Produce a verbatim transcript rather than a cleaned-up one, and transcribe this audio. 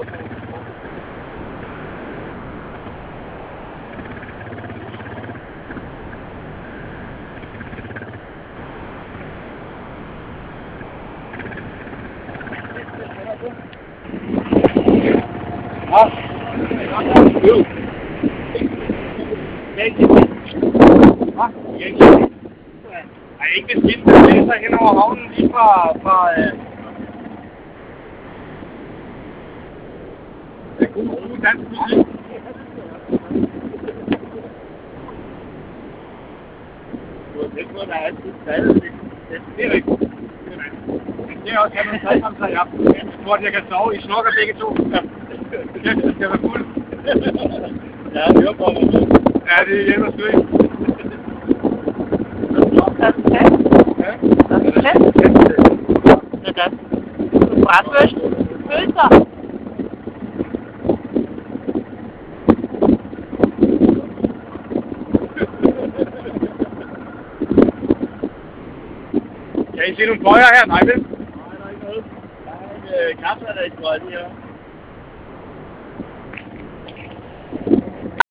Ja. Jo. Hva? Nej, ikke det skidt, der blæser hen over havnen lige fra... fra øh... Det er god, god dansk musik. Du har tænkt på, at der er altid stadig. Det er rigtigt. Det er også, at man tager sammen sig i aften. Jeg tror, at jeg kan sove i snokker begge to. Kæft, det skal være fuld. Ja, det er bare noget. Ja, det hjælper sgu ikke. Er det tæt? Ja. Er det tæt? Det er det. Du er bare først. Følelser. Kan I se nogle bøjer her? Nej, vel? Nej, der er ikke noget. Der er en øh, kaffe, der er ikke noget her.